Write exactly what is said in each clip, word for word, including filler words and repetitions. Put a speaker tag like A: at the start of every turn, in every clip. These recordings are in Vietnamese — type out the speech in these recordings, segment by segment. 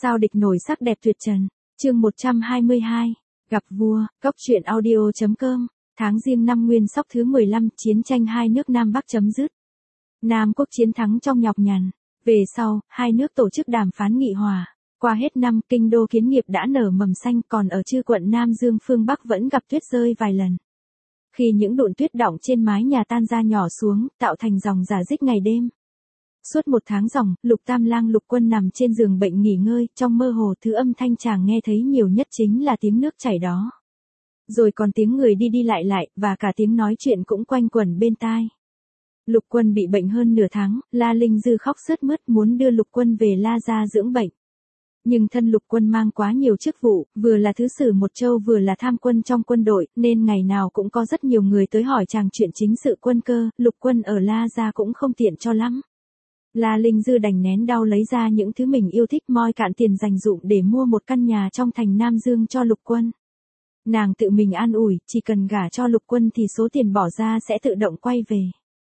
A: Sao địch nổi sắc đẹp tuyệt trần. Chương một trăm hai mươi hai. Gặp vua. Cốc truyện audio chấm com. Tháng Giêng năm Nguyên Sóc thứ mười lăm, chiến tranh hai nước Nam Bắc chấm dứt. Nam quốc chiến thắng trong nhọc nhằn. Về sau, hai nước tổ chức đàm phán nghị hòa. Qua hết năm, kinh đô Kiến Nghiệp đã nở mầm xanh, còn ở chư quận Nam Dương phương Bắc vẫn gặp tuyết rơi vài lần. Khi những đụn tuyết đọng trên mái nhà tan ra nhỏ xuống, tạo thành dòng rả rích ngày đêm. Suốt một tháng ròng, Lục Tam Lang Lục Quân nằm trên giường bệnh nghỉ ngơi, trong mơ hồ thứ âm thanh chàng nghe thấy nhiều nhất chính là tiếng nước chảy đó. Rồi còn tiếng người đi đi lại lại, và cả tiếng nói chuyện cũng quanh quẩn bên tai. Lục Quân bị bệnh hơn nửa tháng, La Linh Dư khóc sướt mướt muốn đưa Lục Quân về La gia dưỡng bệnh. Nhưng thân Lục Quân mang quá nhiều chức vụ, vừa là thứ sử một châu vừa là tham quân trong quân đội, nên ngày nào cũng có rất nhiều người tới hỏi chàng chuyện chính sự quân cơ, Lục Quân ở La gia cũng không tiện cho lắm. La Linh Dư đành nén đau lấy ra những thứ mình yêu thích moi cạn tiền dành dụm để mua một căn nhà trong thành Nam Dương cho Lục Quân. Nàng tự mình an ủi, chỉ cần gả cho Lục Quân thì số tiền bỏ ra sẽ tự động quay về.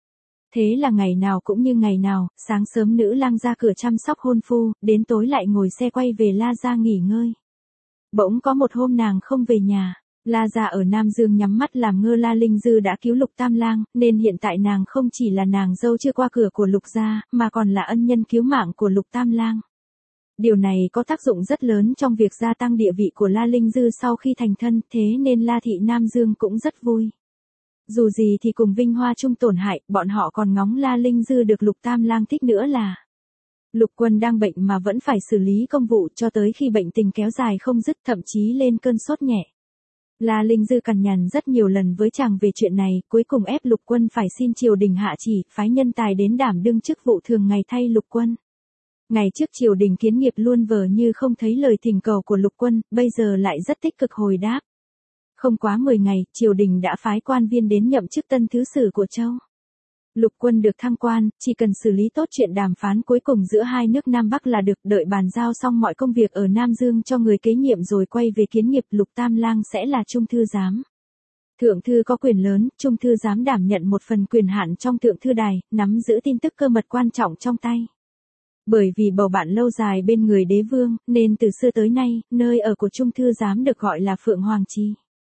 A: Thế là ngày nào cũng như ngày nào, sáng sớm nữ lang ra cửa chăm sóc hôn phu, đến tối lại ngồi xe quay về La gia nghỉ ngơi. Bỗng có một hôm nàng không về nhà. La gia ở Nam Dương nhắm mắt làm ngơ La Linh Dư đã cứu Lục Tam Lang, nên hiện tại nàng không chỉ là nàng dâu chưa qua cửa của Lục gia, mà còn là ân nhân cứu mạng của Lục Tam Lang. Điều này có tác dụng rất lớn trong việc gia tăng địa vị của La Linh Dư sau khi thành thân, thế nên La thị Nam Dương cũng rất vui. Dù gì thì cùng vinh hoa chung tổn hại, bọn họ còn ngóng La Linh Dư được Lục Tam Lang thích nữa là. Lục Quân đang bệnh mà vẫn phải xử lý công vụ cho tới khi bệnh tình kéo dài không dứt, thậm chí lên cơn sốt nhẹ. La Linh Dư cằn nhằn rất nhiều lần với chàng về chuyện này, cuối cùng ép Lục Quân phải xin triều đình hạ chỉ, phái nhân tài đến đảm đương chức vụ thường ngày thay Lục Quân. Ngày trước triều đình Kiến Nghiệp luôn vờ như không thấy lời thỉnh cầu của Lục Quân, bây giờ lại rất tích cực hồi đáp. Không quá mười ngày, triều đình đã phái quan viên đến nhậm chức tân thứ sử của châu. Lục Quân được thăng quan, chỉ cần xử lý tốt chuyện đàm phán cuối cùng giữa hai nước Nam Bắc là được, đợi bàn giao xong mọi công việc ở Nam Dương cho người kế nhiệm rồi quay về Kiến Nghiệp, Lục Tam Lang sẽ là trung thư giám. Thượng thư có quyền lớn, trung thư giám đảm nhận một phần quyền hạn trong thượng thư đài, nắm giữ tin tức cơ mật quan trọng trong tay. Bởi vì bầu bạn lâu dài bên người đế vương, nên từ xưa tới nay, nơi ở của trung thư giám được gọi là Phượng Hoàng Chi.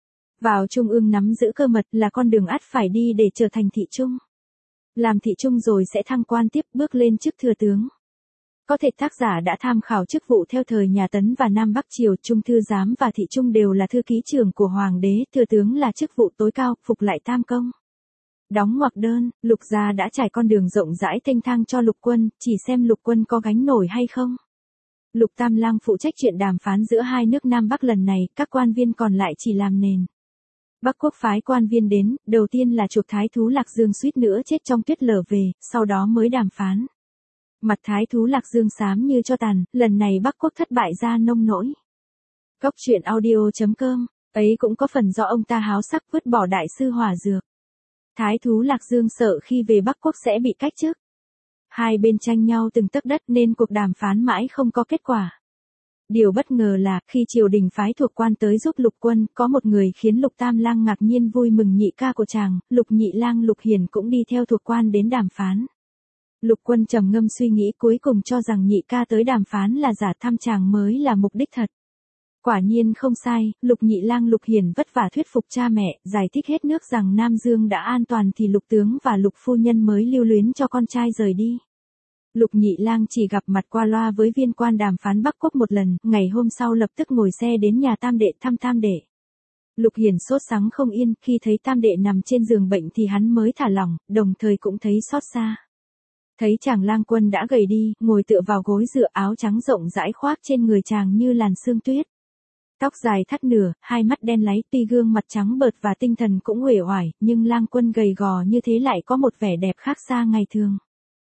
A: Vào trung ương nắm giữ cơ mật là con đường ắt phải đi để trở thành thị trung. Làm thị trung rồi sẽ thăng quan tiếp bước lên chức thừa tướng. Có thể tác giả đã tham khảo chức vụ theo thời nhà Tấn và Nam Bắc Triều, trung thư giám và thị trung đều là thư ký trưởng của hoàng đế, thừa tướng là chức vụ tối cao, phục lại tam công. Đóng ngoặc đơn, Lục gia đã trải con đường rộng rãi thênh thang cho Lục Quân, chỉ xem Lục Quân có gánh nổi hay không. Lục Tam Lang phụ trách chuyện đàm phán giữa hai nước Nam Bắc lần này, các quan viên còn lại chỉ làm nền. Bắc quốc phái quan viên đến, đầu tiên là chuộc thái thú Lạc Dương suýt nữa chết trong tuyết lở về, sau đó mới đàm phán. Mặt thái thú Lạc Dương xám như cho tàn, lần này Bắc quốc thất bại ra nông nỗi. Cốc truyện audio chấm com, ấy cũng có phần do ông ta háo sắc vứt bỏ đại sư hỏa dược. Thái thú Lạc Dương sợ khi về Bắc quốc sẽ bị cách chức. Hai bên tranh nhau từng tấc đất nên cuộc đàm phán mãi không có kết quả. Điều bất ngờ là, khi triều đình phái thuộc quan tới giúp Lục Quân, có một người khiến Lục Tam Lang ngạc nhiên vui mừng, nhị ca của chàng, Lục Nhị Lang Lục Hiền cũng đi theo thuộc quan đến đàm phán. Lục Quân trầm ngâm suy nghĩ cuối cùng cho rằng nhị ca tới đàm phán là giả, thăm chàng mới là mục đích thật. Quả nhiên không sai, Lục Nhị Lang Lục Hiền vất vả thuyết phục cha mẹ, giải thích hết nước rằng Nam Dương đã an toàn thì Lục tướng và Lục phu nhân mới lưu luyến cho con trai rời đi. Lục Nhị Lang chỉ gặp mặt qua loa với viên quan đàm phán Bắc quốc một lần, ngày hôm sau lập tức ngồi xe đến nhà tam đệ thăm tam đệ. Lục Hiền sốt sắng không yên, khi thấy tam đệ nằm trên giường bệnh thì hắn mới thả lỏng, đồng thời cũng thấy xót xa. Thấy chàng Lang Quân đã gầy đi, ngồi tựa vào gối dựa, áo trắng rộng rãi khoác trên người chàng như làn sương tuyết. Tóc dài thắt nửa, hai mắt đen láy, tuy gương mặt trắng bợt và tinh thần cũng uể oải, nhưng Lang Quân gầy gò như thế lại có một vẻ đẹp khác xa ngày thường.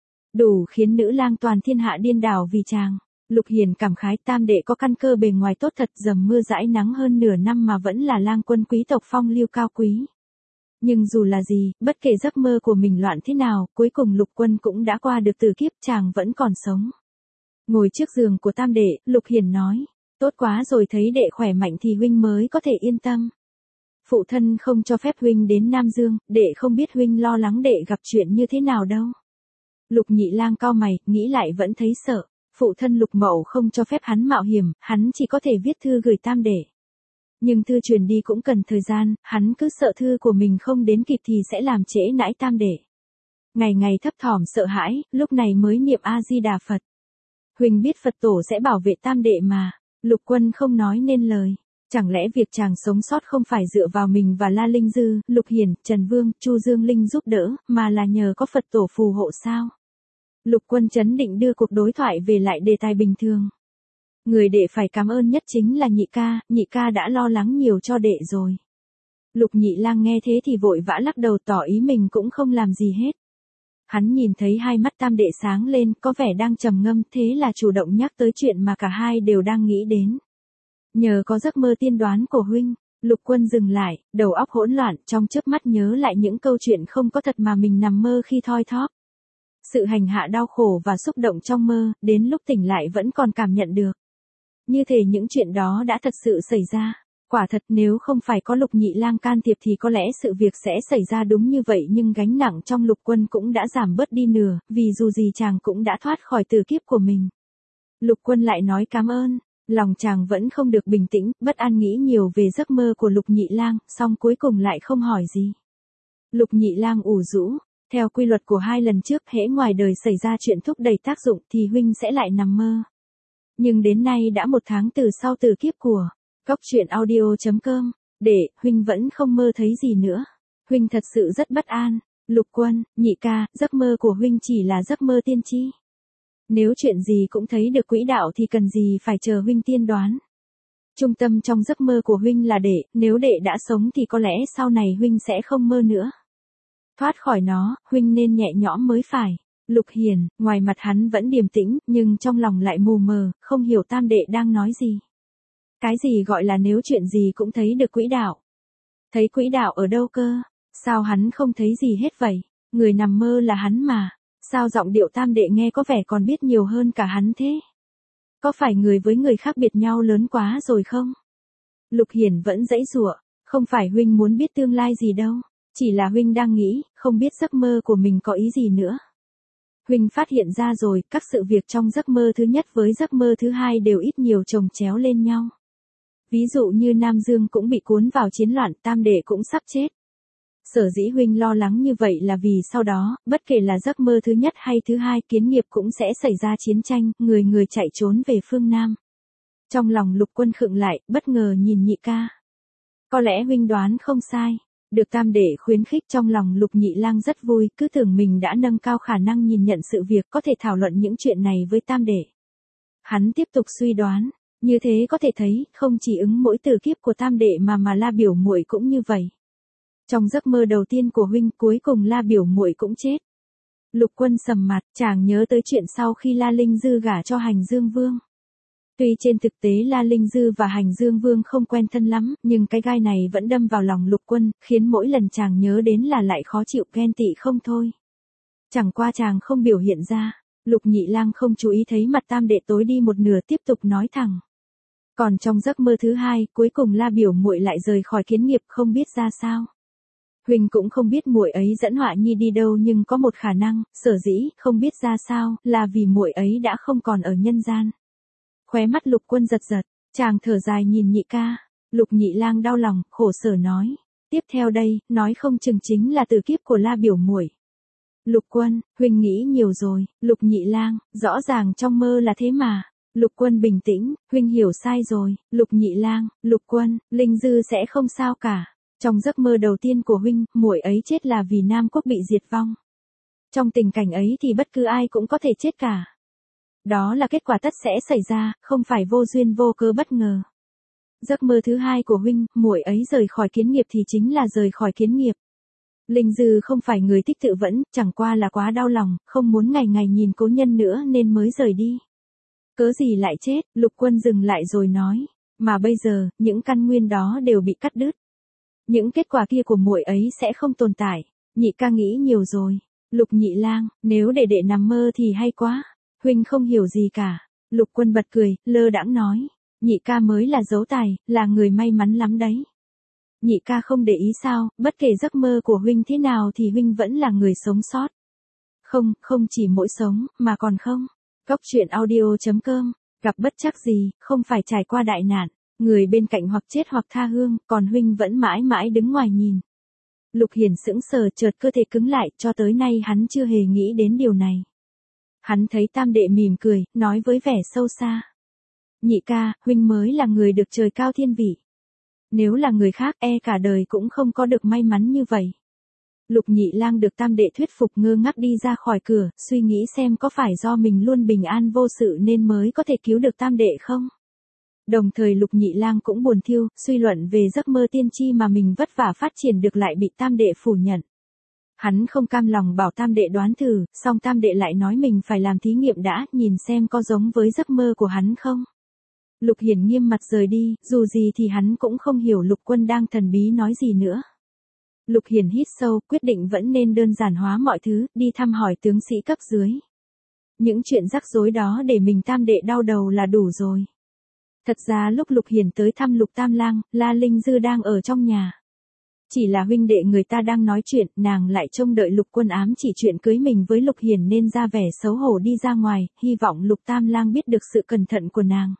A: Đủ khiến nữ lang toàn thiên hạ điên đảo vì chàng. Lục Hiền cảm khái, tam đệ có căn cơ bề ngoài tốt thật, dầm mưa dãi nắng hơn nửa năm mà vẫn là Lang Quân quý tộc phong lưu cao quý. Nhưng dù là gì, bất kể giấc mơ của mình loạn thế nào, cuối cùng Lục Quân cũng đã qua được tử kiếp, chàng vẫn còn sống. Ngồi trước giường của tam đệ, Lục Hiền nói, tốt quá rồi, thấy đệ khỏe mạnh thì huynh mới có thể yên tâm. Phụ thân không cho phép huynh đến Nam Dương, đệ không biết huynh lo lắng đệ gặp chuyện như thế nào đâu. Lục Nhị Lang cau mày, nghĩ lại vẫn thấy sợ. Phụ thân Lục Mậu không cho phép hắn mạo hiểm, hắn chỉ có thể viết thư gửi tam đệ. Nhưng thư truyền đi cũng cần thời gian, hắn cứ sợ thư của mình không đến kịp thì sẽ làm trễ nãi tam đệ. Ngày ngày thấp thỏm sợ hãi, lúc này mới niệm A-di-đà Phật. Huỳnh biết Phật tổ sẽ bảo vệ tam đệ mà. Lục Quân không nói nên lời. Chẳng lẽ việc chàng sống sót không phải dựa vào mình và La Linh Dư, Lục Hiển, Trần Vương, Chu Dương Linh giúp đỡ, mà là nhờ có Phật tổ phù hộ sao? Lục Quân trấn định đưa cuộc đối thoại về lại đề tài bình thường. Người đệ phải cảm ơn nhất chính là nhị ca, nhị ca đã lo lắng nhiều cho đệ rồi. Lục Nhị Lang nghe thế thì vội vã lắc đầu tỏ ý mình cũng không làm gì hết. Hắn nhìn thấy hai mắt tam đệ sáng lên, có vẻ đang trầm ngâm, thế là chủ động nhắc tới chuyện mà cả hai đều đang nghĩ đến. Nhờ có giấc mơ tiên đoán của huynh, Lục Quân dừng lại, đầu óc hỗn loạn, trong chớp mắt nhớ lại những câu chuyện không có thật mà mình nằm mơ khi thoi thóp. Sự hành hạ đau khổ và xúc động trong mơ, đến lúc tỉnh lại vẫn còn cảm nhận được. Như thể những chuyện đó đã thật sự xảy ra. Quả thật nếu không phải có Lục Nhị Lang can thiệp thì có lẽ sự việc sẽ xảy ra đúng như vậy, nhưng gánh nặng trong Lục Quân cũng đã giảm bớt đi nửa, vì dù gì chàng cũng đã thoát khỏi tử kiếp của mình. Lục Quân lại nói cảm ơn, lòng chàng vẫn không được bình tĩnh, bất an nghĩ nhiều về giấc mơ của Lục Nhị Lang, song cuối cùng lại không hỏi gì. Lục Nhị Lang ủ rũ, theo quy luật của hai lần trước, hễ ngoài đời xảy ra chuyện thúc đẩy tác dụng thì huynh sẽ lại nằm mơ. Nhưng đến nay đã một tháng từ sau tử kiếp của Cóc truyện audio chấm com, để, huynh vẫn không mơ thấy gì nữa. Huynh thật sự rất bất an. Lục Quân, nhị ca, giấc mơ của huynh chỉ là giấc mơ tiên tri. Nếu chuyện gì cũng thấy được quỹ đạo thì cần gì phải chờ huynh tiên đoán. Trung tâm trong giấc mơ của huynh là đệ, nếu đệ đã sống thì có lẽ sau này huynh sẽ không mơ nữa. Thoát khỏi nó, huynh nên nhẹ nhõm mới phải. Lục Hiền, ngoài mặt hắn vẫn điềm tĩnh, nhưng trong lòng lại mù mờ, không hiểu tam đệ đang nói gì. Cái gì gọi là nếu chuyện gì cũng thấy được quỹ đạo? Thấy quỹ đạo ở đâu cơ? Sao hắn không thấy gì hết vậy? Người nằm mơ là hắn mà. Sao giọng điệu tam đệ nghe có vẻ còn biết nhiều hơn cả hắn thế? Có phải người với người khác biệt nhau lớn quá rồi không? Lục Hiển vẫn giãy giụa, không phải huynh muốn biết tương lai gì đâu, chỉ là huynh đang nghĩ, không biết giấc mơ của mình có ý gì nữa. Huynh phát hiện ra rồi, các sự việc trong giấc mơ thứ nhất với giấc mơ thứ hai đều ít nhiều chồng chéo lên nhau. Ví dụ như Nam Dương cũng bị cuốn vào chiến loạn, tam đệ cũng sắp chết. Sở dĩ huynh lo lắng như vậy là vì sau đó, bất kể là giấc mơ thứ nhất hay thứ hai, Kiến Nghiệp cũng sẽ xảy ra chiến tranh, người người chạy trốn về phương Nam. Trong lòng Lục Quân khựng lại, bất ngờ nhìn nhị ca. Có lẽ huynh đoán không sai. Được tam đệ khuyến khích, trong lòng Lục Nhị Lang rất vui, cứ tưởng mình đã nâng cao khả năng nhìn nhận sự việc, có thể thảo luận những chuyện này với tam đệ. Hắn tiếp tục suy đoán, như thế có thể thấy, không chỉ ứng mỗi tử kiếp của tam đệ mà mà La biểu muội cũng như vậy. Trong giấc mơ đầu tiên của huynh, cuối cùng La biểu muội cũng chết. Lục Quân sầm mặt, chàng nhớ tới chuyện sau khi La Linh Dư gả cho Hành Dương Vương. Tuy trên thực tế La Linh Dư và Hành Dương Vương không quen thân lắm, nhưng cái gai này vẫn đâm vào lòng Lục Quân, khiến mỗi lần chàng nhớ đến là lại khó chịu ghen tị không thôi. Chẳng qua chàng không biểu hiện ra, Lục Nhị Lang không chú ý thấy mặt tam đệ tối đi một nửa, tiếp tục nói thẳng. Còn trong giấc mơ thứ hai, cuối cùng La biểu muội lại rời khỏi Kiến Nghiệp, không biết ra sao. Huynh cũng không biết muội ấy dẫn Họa Nhi đi đâu, nhưng có một khả năng, sở dĩ không biết ra sao, là vì muội ấy đã không còn ở nhân gian. Khóe mắt Lục Quân giật giật, chàng thở dài nhìn nhị ca. Lục Nhị Lang đau lòng, khổ sở nói. Tiếp theo đây, nói không chừng chính là tử kiếp của La biểu muội. Lục Quân, huynh nghĩ nhiều rồi. Lục Nhị Lang, rõ ràng trong mơ là thế mà. Lục Quân bình tĩnh, huynh hiểu sai rồi. Lục Nhị Lang, Lục Quân, Linh Dư sẽ không sao cả. Trong giấc mơ đầu tiên của huynh, muội ấy chết là vì Nam Quốc bị diệt vong. Trong tình cảnh ấy thì bất cứ ai cũng có thể chết cả. Đó là kết quả tất sẽ xảy ra, không phải vô duyên vô cớ bất ngờ. Giấc mơ thứ hai của huynh, muội ấy rời khỏi Kiến Nghiệp thì chính là rời khỏi Kiến Nghiệp. Linh Dư không phải người thích tự vẫn, chẳng qua là quá đau lòng, không muốn ngày ngày nhìn cố nhân nữa nên mới rời đi. Cớ gì lại chết? Lục Quân dừng lại rồi nói, mà bây giờ, những căn nguyên đó đều bị cắt đứt. Những kết quả kia của muội ấy sẽ không tồn tại. Nhị ca nghĩ nhiều rồi. Lục Nhị Lang, nếu để đệ nằm mơ thì hay quá. Huynh không hiểu gì cả. Lục Quân bật cười, lơ đãng nói. Nhị ca mới là dấu tài, là người may mắn lắm đấy. Nhị ca không để ý sao, bất kể giấc mơ của huynh thế nào thì huynh vẫn là người sống sót. Không, không chỉ mỗi sống, mà còn không. Cóc truyện audio chấm com, gặp bất trắc gì, không phải trải qua đại nạn, người bên cạnh hoặc chết hoặc tha hương, còn huynh vẫn mãi mãi đứng ngoài nhìn. Lục Hiển sững sờ, chợt cơ thể cứng lại, cho tới nay hắn chưa hề nghĩ đến điều này. Hắn thấy tam đệ mỉm cười, nói với vẻ sâu xa. Nhị ca, huynh mới là người được trời cao thiên vị. Nếu là người khác e cả đời cũng không có được may mắn như vậy. Lục Nhị Lang được tam đệ thuyết phục, ngơ ngác đi ra khỏi cửa, suy nghĩ xem có phải do mình luôn bình an vô sự nên mới có thể cứu được tam đệ không. Đồng thời Lục Nhị Lang cũng buồn thiêu, suy luận về giấc mơ tiên tri mà mình vất vả phát triển được lại bị tam đệ phủ nhận. Hắn không cam lòng bảo tam đệ đoán thử, song tam đệ lại nói mình phải làm thí nghiệm đã, nhìn xem có giống với giấc mơ của hắn không. Lục Hiển nghiêm mặt rời đi, dù gì thì hắn cũng không hiểu Lục Quân đang thần bí nói gì nữa. Lục Hiển hít sâu, quyết định vẫn nên đơn giản hóa mọi thứ, đi thăm hỏi tướng sĩ cấp dưới. Những chuyện rắc rối đó để mình tam đệ đau đầu là đủ rồi. Thật ra lúc Lục Hiển tới thăm Lục Tam Lang, La Linh Dư đang ở trong nhà. Chỉ là huynh đệ người ta đang nói chuyện, nàng lại trông đợi Lục Quân ám chỉ chuyện cưới mình với Lục Hiển nên ra vẻ xấu hổ đi ra ngoài, hy vọng Lục Tam Lang biết được sự cẩn thận của nàng.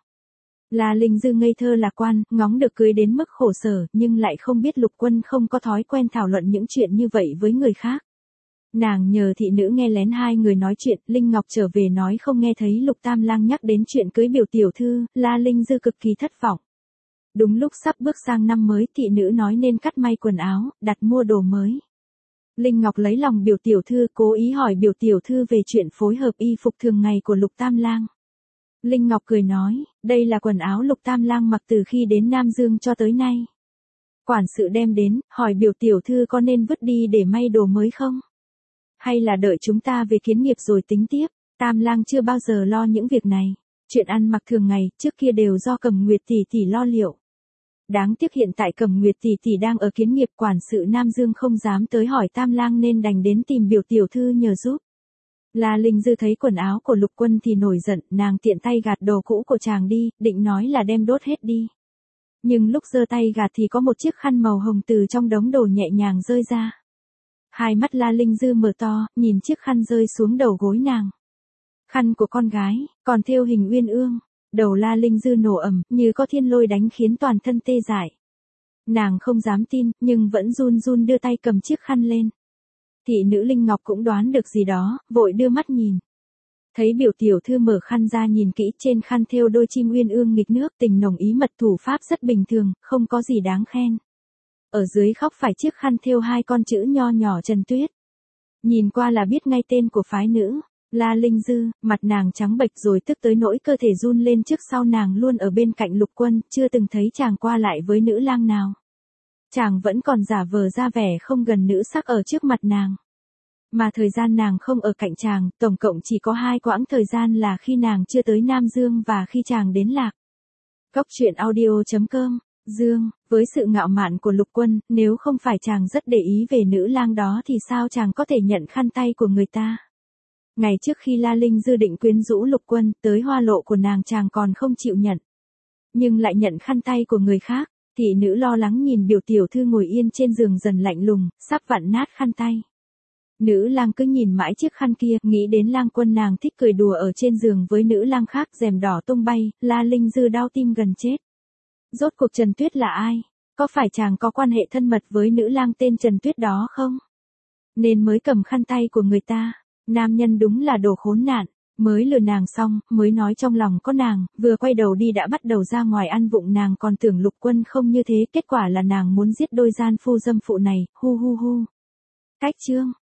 A: La Linh Dư ngây thơ lạc quan, ngóng được cưới đến mức khổ sở, nhưng lại không biết Lục Quân không có thói quen thảo luận những chuyện như vậy với người khác. Nàng nhờ thị nữ nghe lén hai người nói chuyện, Linh Ngọc trở về nói không nghe thấy Lục Tam Lang nhắc đến chuyện cưới biểu tiểu thư, La Linh Dư cực kỳ thất vọng. Đúng lúc sắp bước sang năm mới, thị nữ nói nên cắt may quần áo, đặt mua đồ mới. Linh Ngọc lấy lòng biểu tiểu thư, cố ý hỏi biểu tiểu thư về chuyện phối hợp y phục thường ngày của Lục Tam Lang. Linh Ngọc cười nói, đây là quần áo Lục Tam Lang mặc từ khi đến Nam Dương cho tới nay. Quản sự đem đến, hỏi biểu tiểu thư có nên vứt đi để may đồ mới không? Hay là đợi chúng ta về kiến nghiệp rồi tính tiếp? Tam Lang chưa bao giờ lo những việc này. Chuyện ăn mặc thường ngày, trước kia đều do Cẩm Nguyệt tỷ tỷ lo liệu. Đáng tiếc hiện tại Cẩm Nguyệt tỷ tỷ đang ở kiến nghiệp, quản sự Nam Dương không dám tới hỏi Tam Lang nên đành đến tìm biểu tiểu thư nhờ giúp. La Linh Dư thấy quần áo của Lục Quân thì nổi giận, nàng tiện tay gạt đồ cũ của chàng đi, định nói là đem đốt hết đi. Nhưng lúc giơ tay gạt thì có một chiếc khăn màu hồng từ trong đống đồ nhẹ nhàng rơi ra. Hai mắt La Linh Dư mở to, nhìn chiếc khăn rơi xuống đầu gối nàng. Khăn của con gái, còn thêu hình uyên ương. Đầu La Linh Dư nổ ầm, như có thiên lôi đánh khiến toàn thân tê dại. Nàng không dám tin, nhưng vẫn run run đưa tay cầm chiếc khăn lên. Thị nữ Linh Ngọc cũng đoán được gì đó, vội đưa mắt nhìn. Thấy biểu tiểu thư mở khăn ra nhìn kỹ, trên khăn thêu đôi chim uyên ương nghịch nước, tình nồng ý mật, thủ pháp rất bình thường, không có gì đáng khen. Ở dưới khóc phải chiếc khăn thêu hai con chữ nho nhỏ Trần Tuyết. Nhìn qua là biết ngay tên của phái nữ. La Linh Dư, mặt nàng trắng bệch rồi tức tới nỗi cơ thể run lên, trước sau nàng luôn ở bên cạnh Lục Quân, chưa từng thấy chàng qua lại với nữ lang nào. Chàng vẫn còn giả vờ ra vẻ không gần nữ sắc ở trước mặt nàng. Mà thời gian nàng không ở cạnh chàng, tổng cộng chỉ có hai quãng thời gian là khi nàng chưa tới Nam Dương và khi chàng đến Lạc. Cóc truyện audio chấm com, Dương, với sự ngạo mạn của Lục Quân, nếu không phải chàng rất để ý về nữ lang đó thì sao chàng có thể nhận khăn tay của người ta. Ngày trước khi La Linh Dư định quyến rũ Lục Quân, tới hoa lộ của nàng chàng còn không chịu nhận. Nhưng lại nhận khăn tay của người khác, thị nữ lo lắng nhìn biểu tiểu thư ngồi yên trên giường dần lạnh lùng, sắp vặn nát khăn tay. Nữ lang cứ nhìn mãi chiếc khăn kia, nghĩ đến Lang Quân nàng thích cười đùa ở trên giường với nữ lang khác, rèm đỏ tung bay, La Linh Dư đau tim gần chết. Rốt cuộc Trần Tuyết là ai? Có phải chàng có quan hệ thân mật với nữ lang tên Trần Tuyết đó không? Nên mới cầm khăn tay của người ta. Nam nhân đúng là đồ khốn nạn, mới lừa nàng xong, mới nói trong lòng có nàng, vừa quay đầu đi đã bắt đầu ra ngoài ăn vụng, nàng còn tưởng Lục Quân không như thế, kết quả là nàng muốn giết đôi gian phu dâm phụ này, hu hu hu. Cách chương